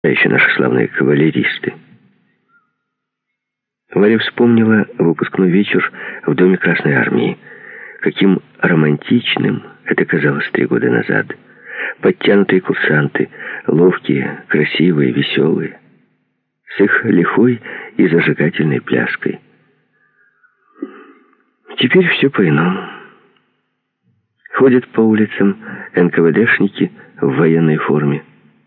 А еще наши славные кавалеристы. Варя вспомнила выпускной вечер в Доме Красной Армии. Каким романтичным это казалось 3 года назад. Подтянутые курсанты, ловкие, красивые, веселые, с их лихой и зажигательной пляской. Теперь все по-иному. Ходят по улицам НКВДшники в военной форме.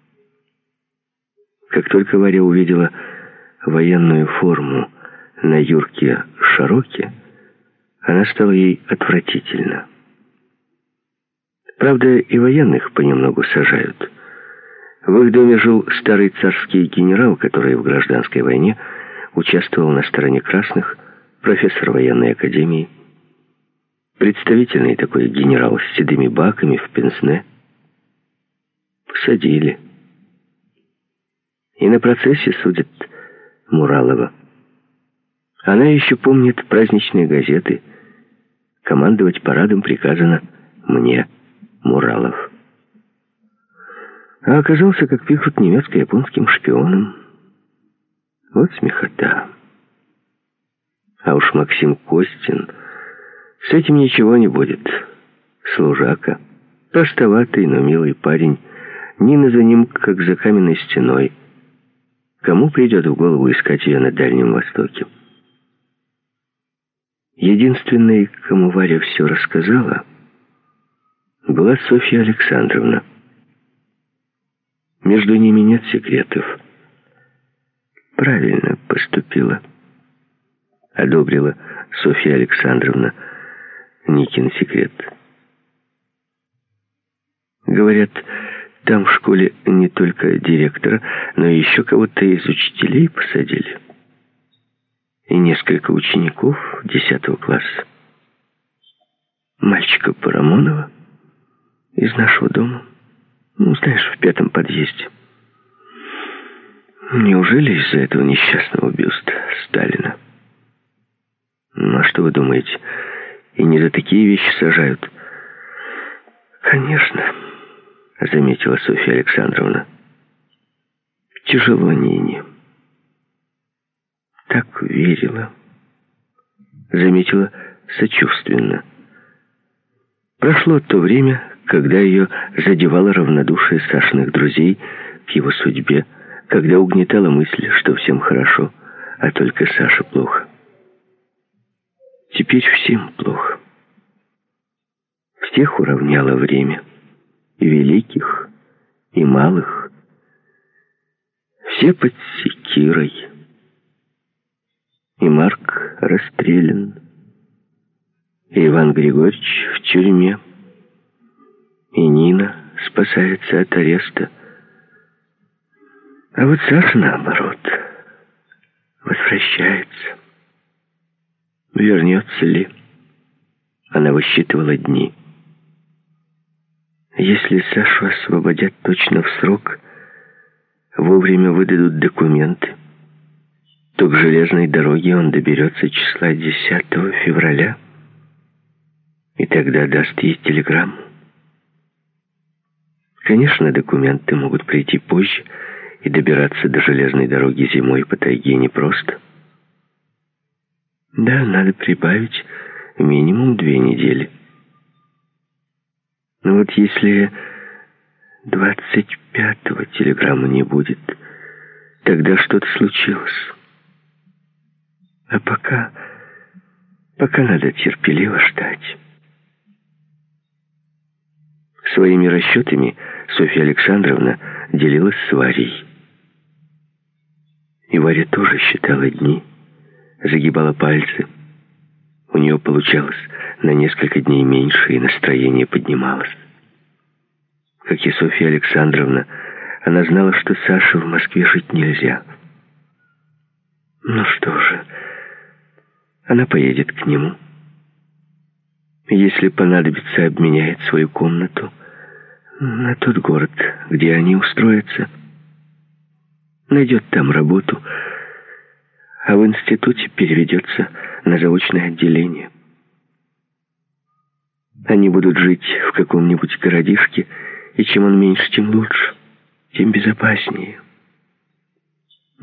Как только Варя увидела военную форму на Юрке Шароке, она стала ей отвратительна. Правда, и военных понемногу сажают. В их доме жил старый царский генерал, который в гражданской войне участвовал на стороне красных, профессор военной академии, представительный такой генерал с седыми баками в пенсне. Посадили. И на процессе судят Муралова. Она еще помнит праздничные газеты. Командовать парадом приказано мне, Муралов. А оказался, как пишут, немецко-японским шпионом. Вот смехота. А уж Максим Костин, с этим ничего не будет. Служака, простоватый, но милый парень. Нина за ним, как за каменной стеной. Кому придет в голову искать ее на Дальнем Востоке? Единственной, кому Варя все рассказала, была Софья Александровна. Между ними нет секретов. Правильно поступила. Одобрила Софья Александровна Никин секрет. Говорят, там в школе не только директора, но и еще кого-то из учителей посадили. И несколько учеников 10 класса. Мальчика Парамонова из нашего дома. Ну, знаешь, в 5-м подъезде. Неужели из-за этого несчастного бюста Сталина? Ну, а что вы думаете? И не за такие вещи сажают? Конечно, заметила Софья Александровна. Тяжело Нине. Так верила. Заметила сочувственно. Прошло то время, когда ее задевало равнодушие Сашиных друзей к его судьбе, когда угнетала мысль, что всем хорошо, а только Саше плохо. Теперь всем плохо. Всех уравняло время. И великих, и малых. Все под секирой. И Марк расстрелян, и Иван Григорьевич в тюрьме, и Нина спасается от ареста. А вот Саша, наоборот, возвращается. Вернется ли? Она высчитывала дни. Если Сашу освободят точно в срок, вовремя выдадут документы, то к железной дороге он доберется числа 10 февраля, и тогда даст ей телеграмму. Конечно, документы могут прийти позже, и добираться до железной дороги зимой по тайге непросто. Да, надо прибавить минимум 2 недели. Но вот если 25-го телеграммы не будет, тогда что-то случилось. А пока надо терпеливо ждать. Своими расчетами Софья Александровна делилась с Варей. И Варя тоже считала дни, загибала пальцы. У нее получалось на несколько дней меньше, и настроение поднималось. Как и Софья Александровна, она знала, что Саше в Москве жить нельзя. Ну что же, она поедет к нему. Если понадобится, обменяет свою комнату на тот город, где они устроятся. Найдет там работу, а в институте переведется на заочное отделение. Они будут жить в каком-нибудь городишке, и чем он меньше, тем лучше, тем безопаснее.